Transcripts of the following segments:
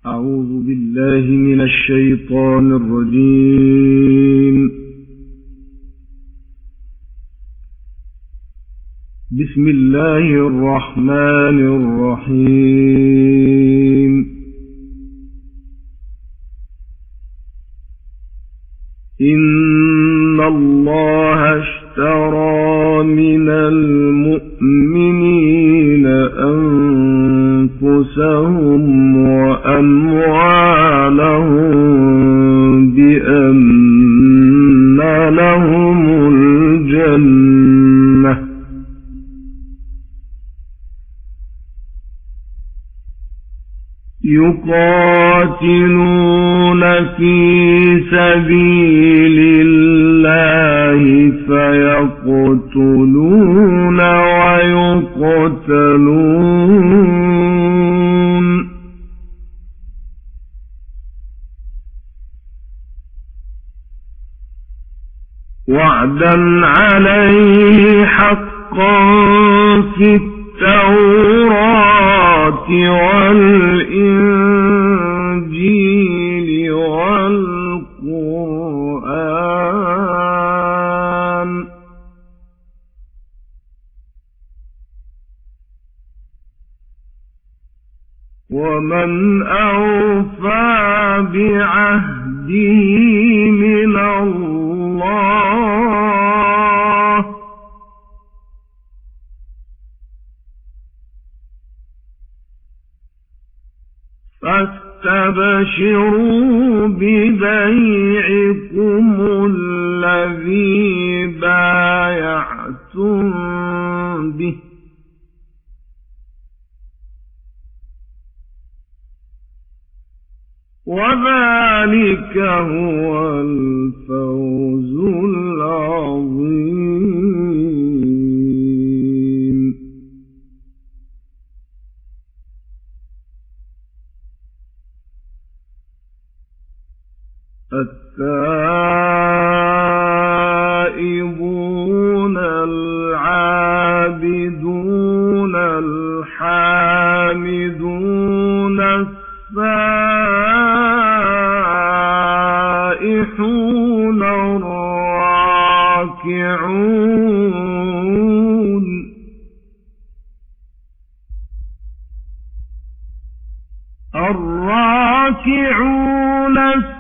أعوذ بالله من الشيطان الرجيم. بسم الله الرحمن الرحيم. إن الله اشترى من المؤمنين أنفسهم وأموالهم بأن لهم الجنة يقاتلون في سبيل الله فيقتلون ويقتلون وعدا عليه حقا في التوراة والإنجيل والقرآن ومن أوفى بعهده من الله فاستبشروا ببيعكم الذي بايعتم به وذلك هو الفوز العظيم. التائبون العابدون الحامدون السائحون الراكعون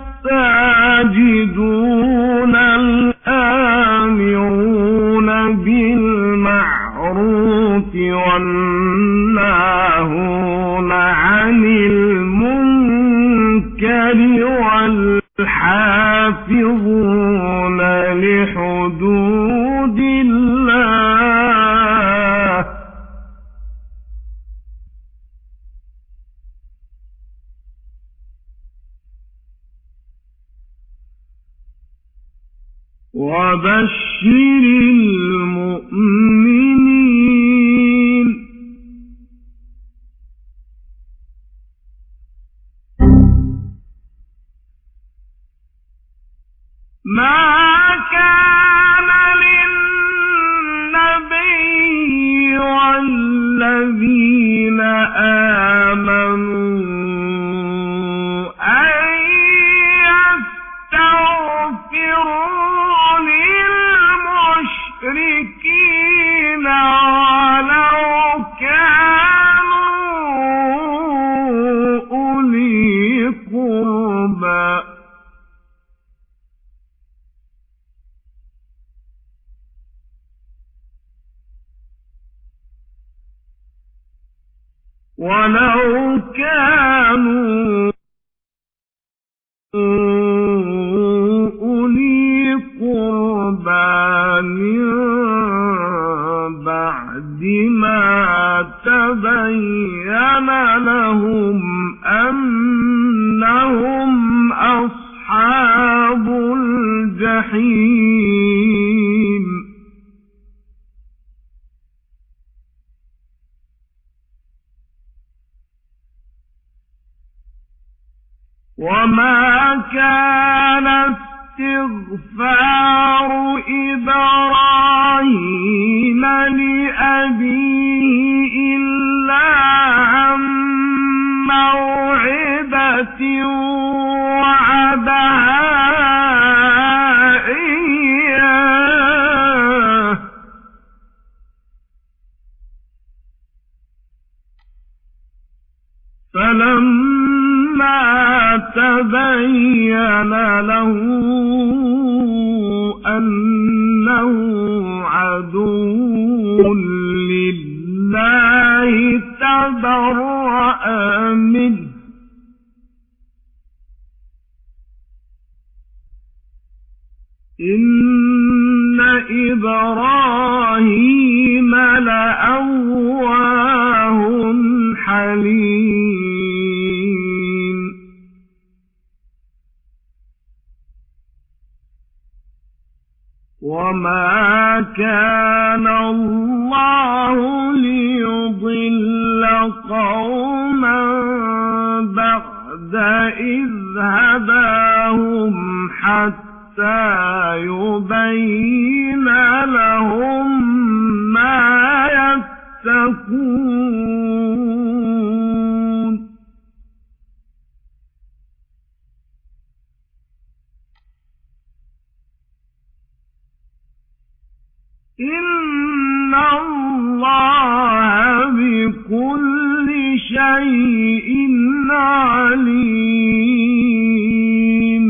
الساجدون الآمرون بالمعروف والناهون عن المنكر والحافظون لحدود الله وبشر المؤمنين. ما كان للنبي والذين آمنوا أن يستغفروا للمشركين ولو كانوا أولي قربى ولو كانوا أولي قربى من بعد ما تبين لهم أنهم أصحاب الجحيم. وما كان استغفار إبراهيم لأبيه إلا عن موعدة وعدها إياه فلما تبين له أنه عدو لله تبرأ منه إن إبراهيم لأواه حليم وما كان الله ليضل قوما بعد إذ هداهم حتى يبين لهم ما يتقون إن الله بكل شيء عليم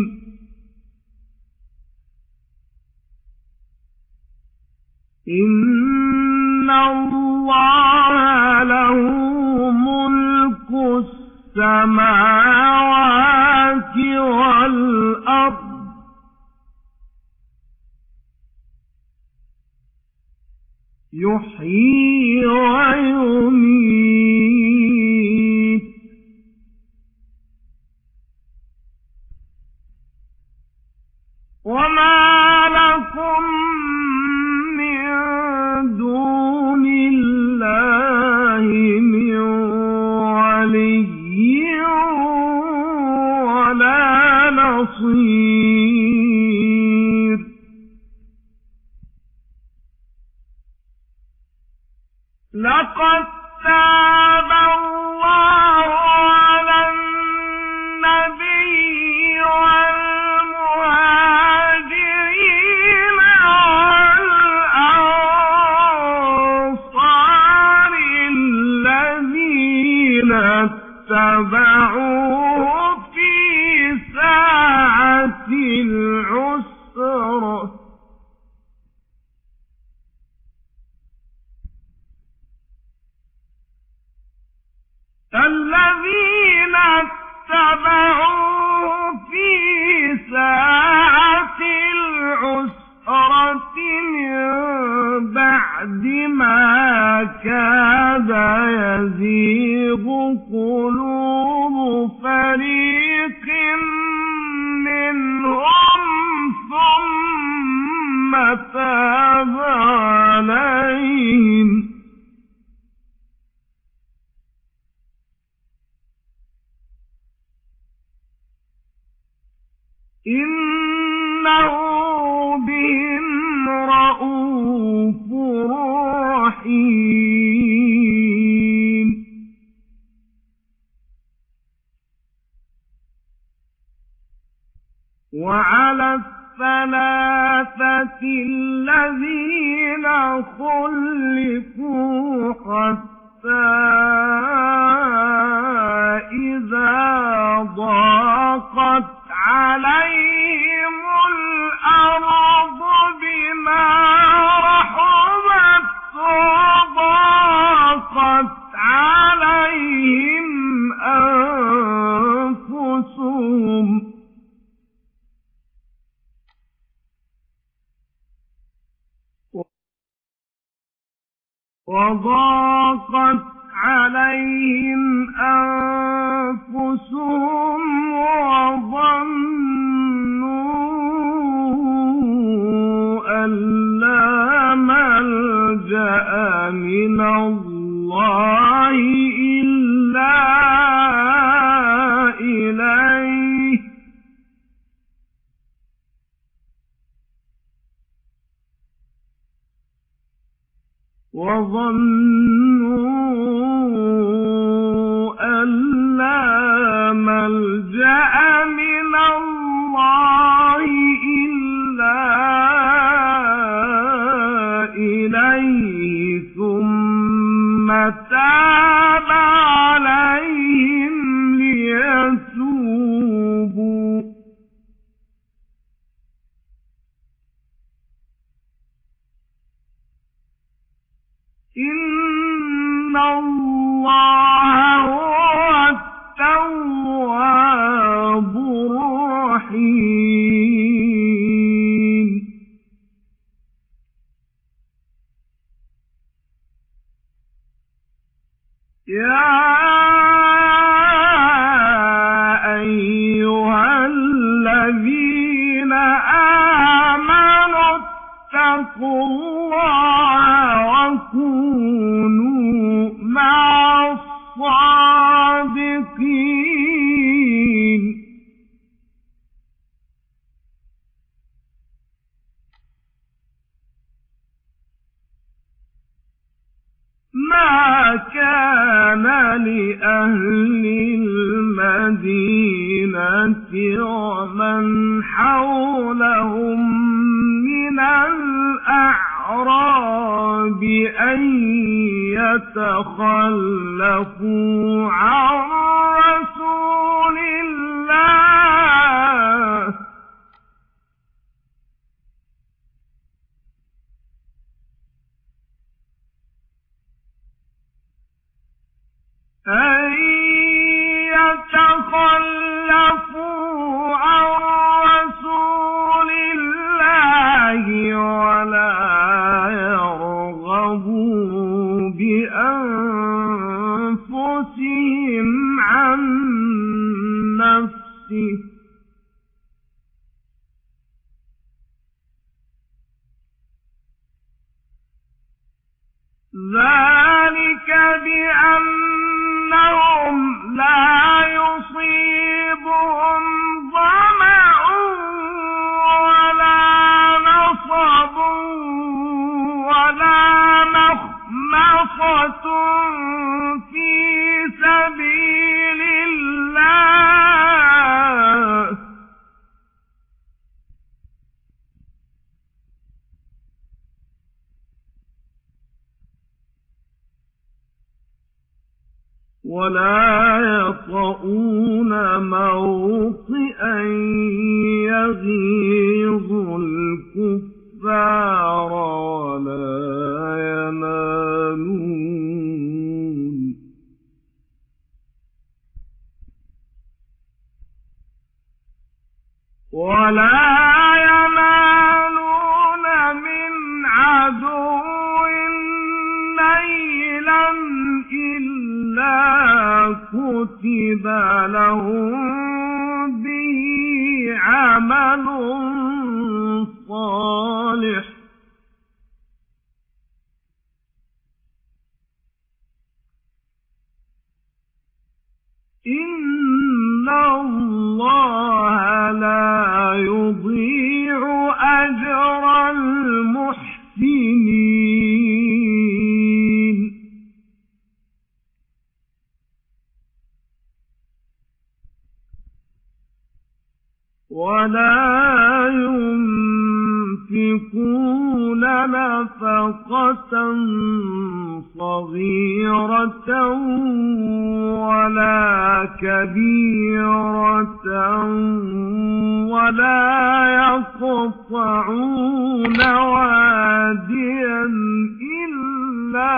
إن الله له ملك السماوات والأرض يحيي ويميت وما لكم من دون الله من ولي ولا نصير لقد تاب الله على النبي والمهاجرين والأنصار الذين اتبعوه في ساعة العسرة الذين اتبعوه في ساعة العسرة من بعد ما كاد يزيغ قلوب فريق منهم ثم تاب عليهم إنه بهم رءوف رحيم وعلى الثلاثة الذين خلفوا حتى إذا ضاقت عليهم الأرض بما رحبت وضاقت عليهم أنفسهم وضاقت عليهم أنفسهم وظنوا أن لا ملجأ من الله إلا إليه وظنوا أن لا ملجأ ملجأ من الله إلا إليه ثم تاب عليهم ليتوبوا إن الله هو التواب الرحيم يا أيها الذين آمنوا اتقوا الله وكونوا مع الصادقين ما كان لأهل المدينة ومن حولهم من الأعراب أن يتخلفوا عن رسول الله أن يتخلفوا عن رسول الله ولا يرغبوا بأنفسهم عن نفسه ذلك بأنهم لا يصيبهم ظمأ ولا نصب ولا مخمصة في سبيل الله ولا يطؤون موطئا يغيظ الكفار ولا ينالون من عدو نيلا إلا كتب لهم به عمل صالح إن الله لا يضيع أجر المحسنين ولا ينفقون نفقة صغيرة ولا كبيرة ولا يقطعون واديا إلا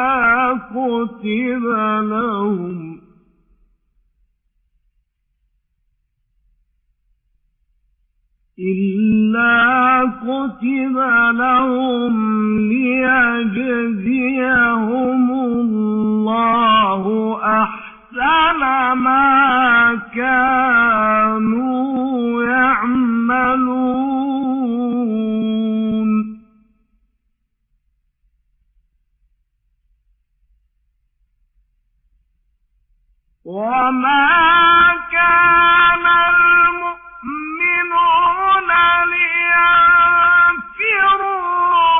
كتب لهم ليجزيهم الله أحسن ما كانوا يعملون وما كان المؤمنون لينفروا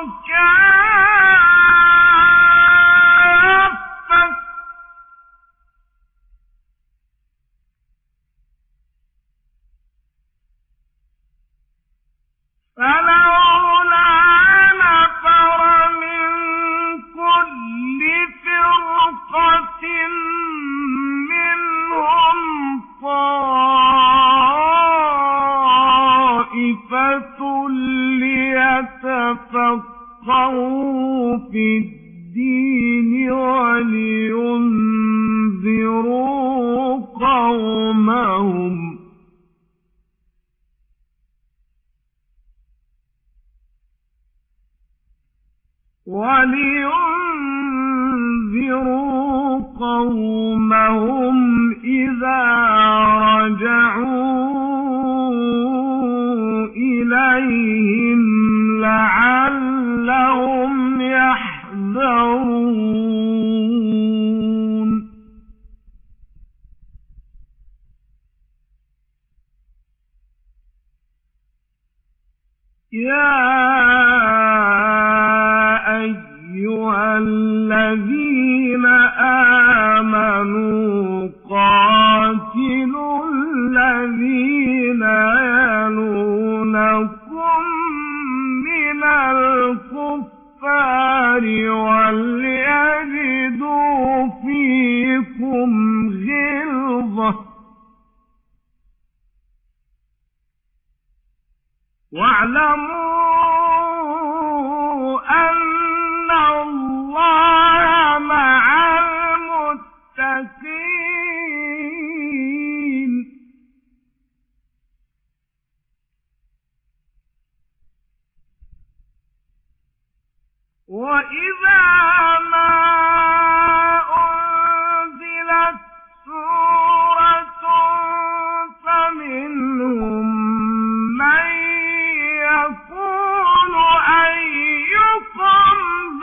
كافة في الدين ولينذروا قومهم إذا رجعوا إليهم لعلهم يحذرون يا أيها الذين آمنوا قاتلوا الذين يلونكم من الكفار وليجدوا فيكم غلظة واعلموا أن الله مع المتقين وإذا ما أنزلت سورة فمنهم من يقول أيكم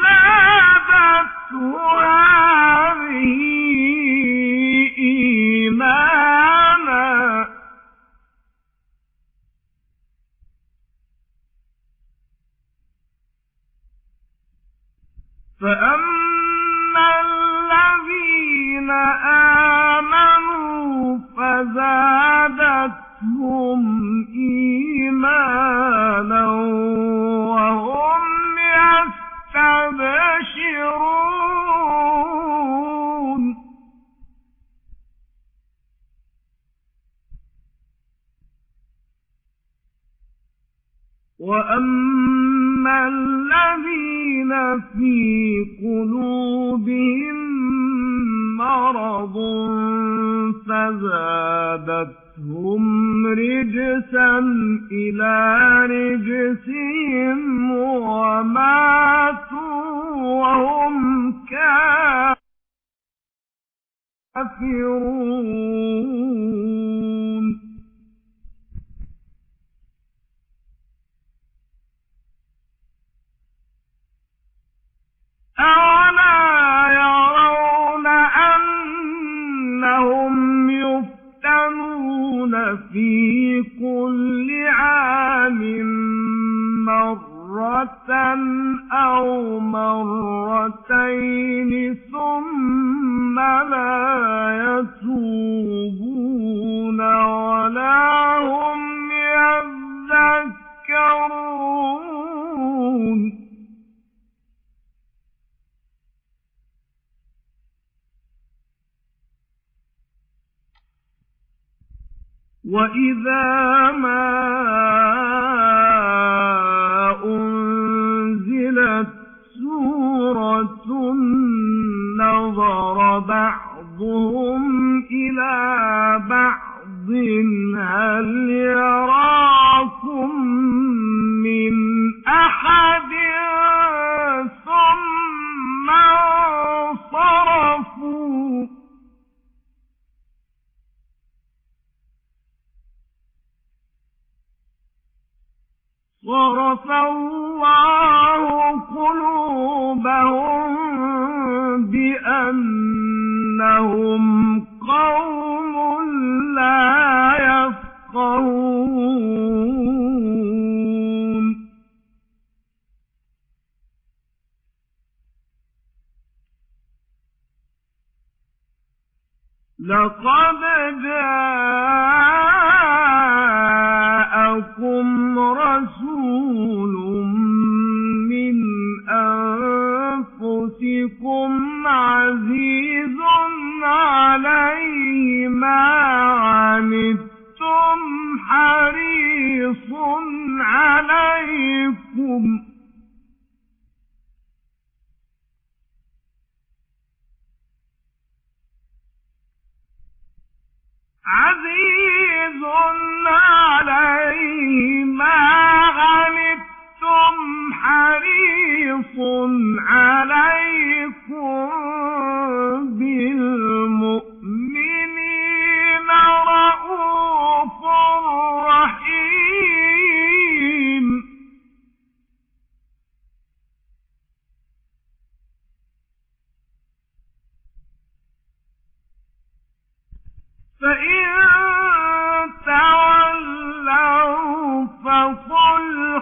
زادته هذه إيمانا فأما الذين آمنوا فزادتهم إيمانا وهم يستبشرون وأما الذين في قلوبهم مرض فزادتهم رجسا إلى رجسهم وماتوا وهم كافرون أولا يرون أنهم يفتنون في كل عام مرة أو مرتين ثم لا يتوبون ولا هم يذكرون وإذا ما أنزلت سورة نظر بعضهم إلى بعض هل يراكم من أحد ثم انصرفوا صرف الله قلوبهم بأنهم قوم لا يفقهون لقد جاءكم رسول من أنفسكم عزيز عليه ما عنتم حريص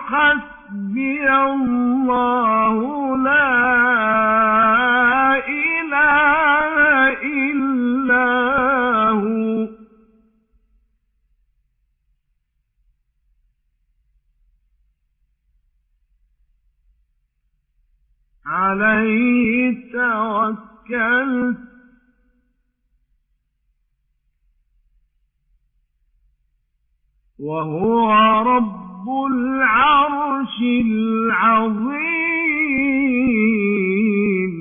حسبي الله لا إله إلا هو عليه توكلت وهو رب العرش العظيم.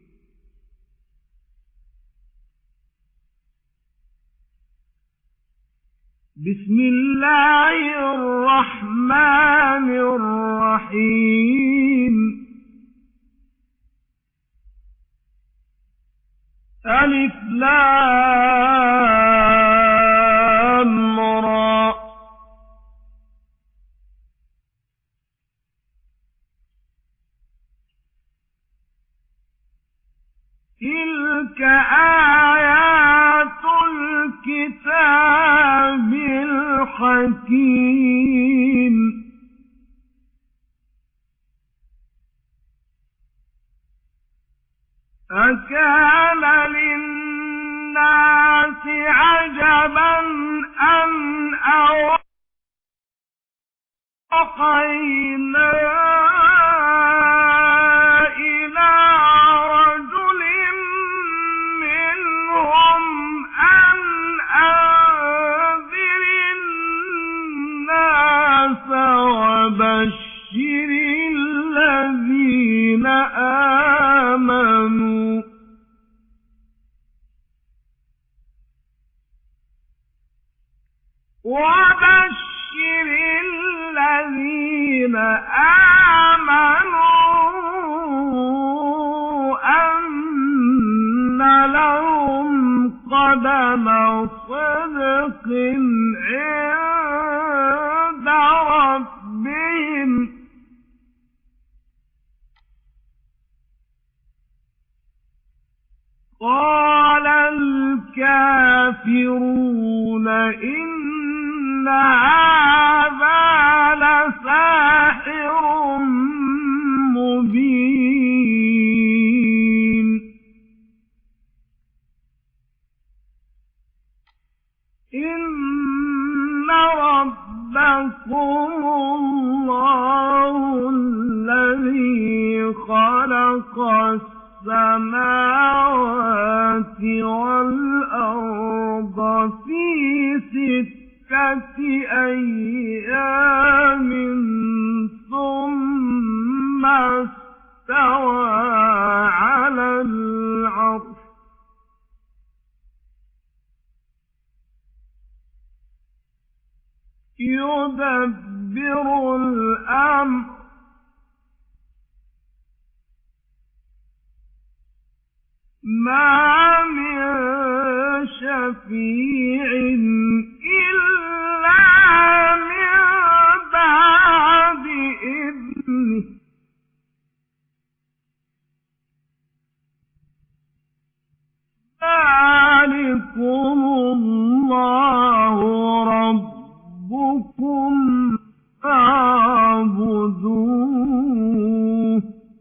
بسم الله الرحمن الرحيم. ألف لام را تلك آيات الكتاب الحكيم. أكان للناس عجبا أن أوحينا إلى رجل منهم أن أنذر الناس وبشر الذين آمنوا أن لهم قدم صدق عند ربهم. قال الكافرون إن هذا لساحر مبين. إن ربكم الله الذي خلق السماوات والأرض في 6 أيام ثم استوى على العرش يدبر الأمر ما من شفيع إلا من بعد إذنه ذلكم الله ربكم فاعبدوه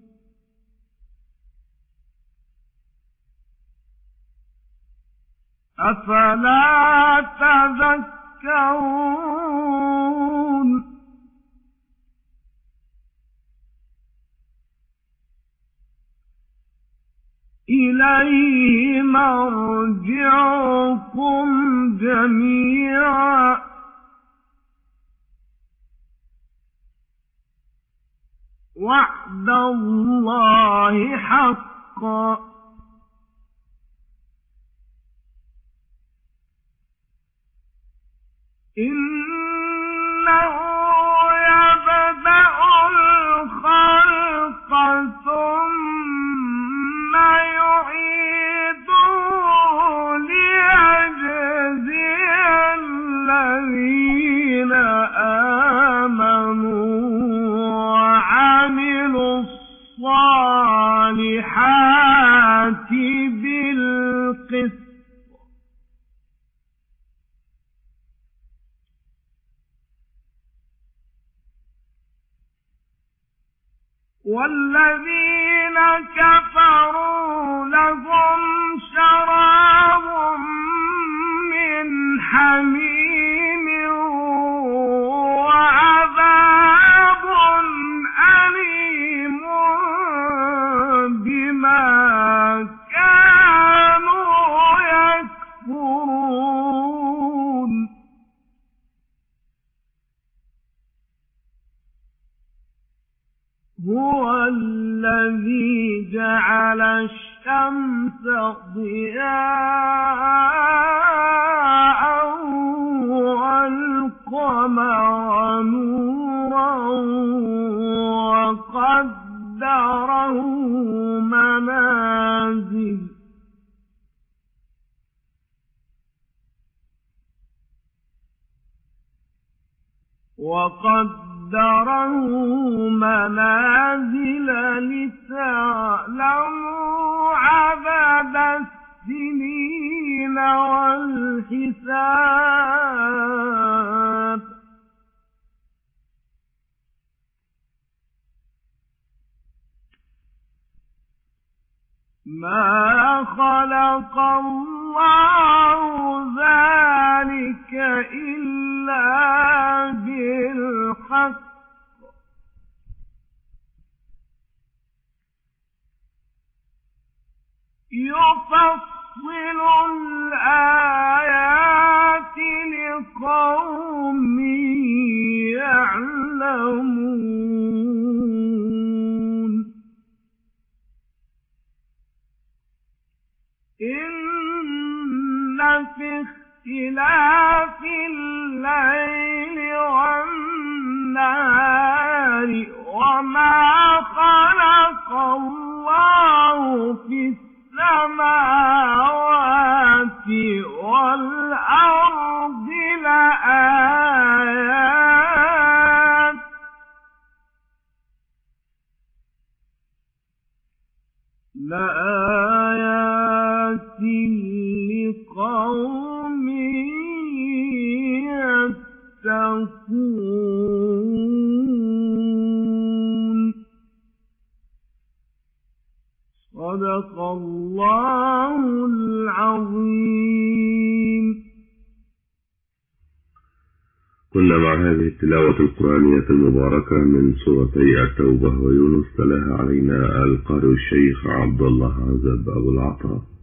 أفلا تذكرون. إليه مرجعكم جميعا وعد الله حقا إنه يبدأ الخلق ثم يعيده ليجزي الذين آمنوا وعملوا الصالحات بالقسط والذين كفروا لهم شراب من حميم وعذاب أليم بما كانوا يكفرون هو الذي جعل الشمس ضياء والقمر نورا وقدره منازل لتعلموا عدد السنين والحساب ما خلق الله ذلك إلا بالحق يفصل الآيات لقوم يعلمون إن في اختلاف الليل والنهار وما خلق الله في السماوات والأرض لآيات لقوم يتقون صدق الله العظيم. كنا مع هذه التلاوة القرآنية المباركة من سورتي التوبة ويونس، تلاها علينا القارئ الشيخ عبد الله عزب أبو العطاء.